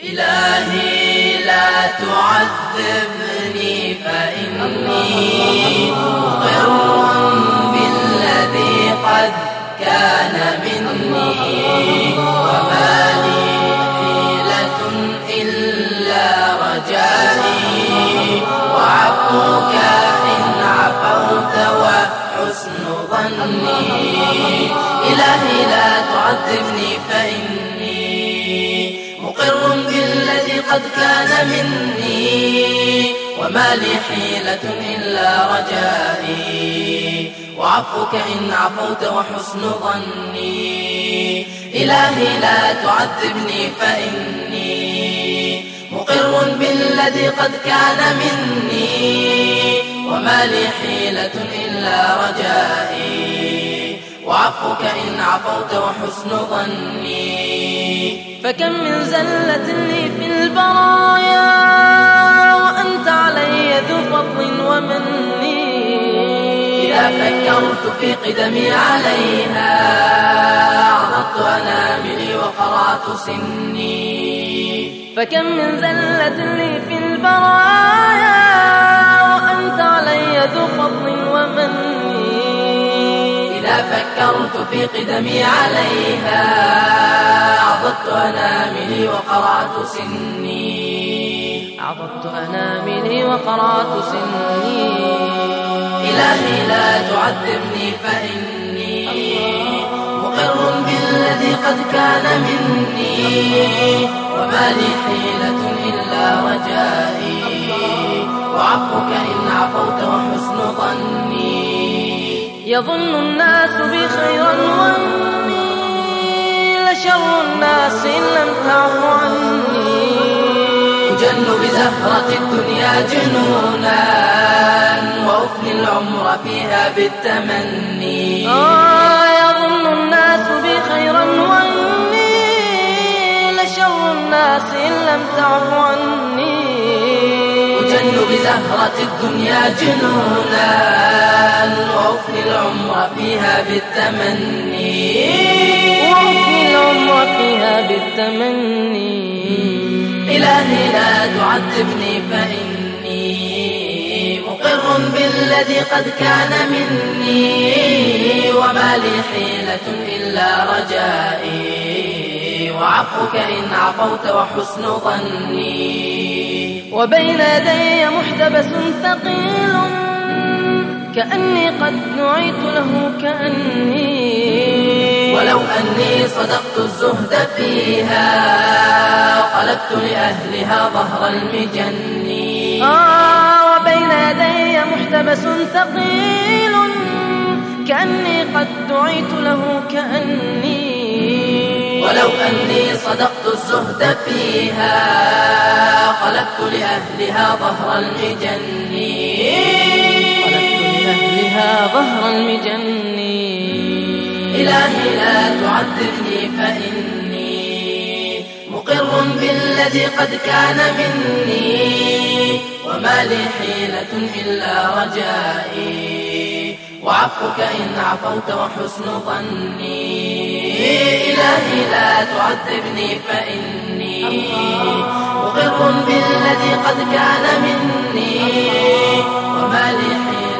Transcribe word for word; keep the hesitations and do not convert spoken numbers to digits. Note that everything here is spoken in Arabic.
إلهي لا تعذبني فإني مقر بالذي قد كان مني، وما لي حيلة إلا رجائي وعفوك إن عفوت وحسن ظني. إلهي لا تعذبني فإني مقر بالذي قد كان مني، وما لي حيلة إلا رجائي وعفوك إن عفوت وحسن ظني. إلهي لا تعذبني فإني مقر بالذي قد كان مني، وما لي حيلة إلا رجائي وعفوك إن عفوت وحسن ظني. فكم من زلة لي في البرايا وأنت علي ذو فضل ومني، إذا فكرت في قدمي عليها عضضت أناملي وقرعت سني. فكم من زلة لي في البرايا وأنت علي ذو فضل ومني، إذا فكرت في قدمي عليها عضضت أناملي وقرعت سني. عضضت أناملي وقرعت سني. إلهي لا تعذبني فإني مقر بالذي قد كان مني، وما لي حيلة إلا رجائي وعفوك إن عفوت وحسن ظني. يظن الناس بي خيرا وإني لشر الناس إن لم تعف عني، أجن بزهرة الدنيا جنونا وأفني العمر فيها بالتمني. آه يظن الناس بي خيرا وإني لشر الناس إن لم تعف عني، أجن بزهرة الدنيا جنونا وأفني العمر فيها بالتمني. وأفني العمر فيها بالتمني. إلهي لا تعذبني فإني مقر بالذي قد كان مني، وما لي حيلة إلا رجائي وعفوك إن عفوت وحسن ظني. وبين يدي محتبس ثقيل كأني قد نعيت له كأني، ولو أني صدقت الزهد فيها قلبت لأهلها ظهر المجن. آه وبين يدي محتبس ثقيل كأني قد دعيت له كأني، ولو أني صدقت الزهد فيها قلبت لأهلها ظهر المجن. قلبت لأهلها ظهر المجن. إلهي لا تعذبني فإني مقر بالذي قد كان مني، وما لي حيلة إلا رجائي وعفوك إن عفوت وحسن ظني. إلهي لا تعذبني فإني مقر بالذي قد كان مني، وما لي حيلة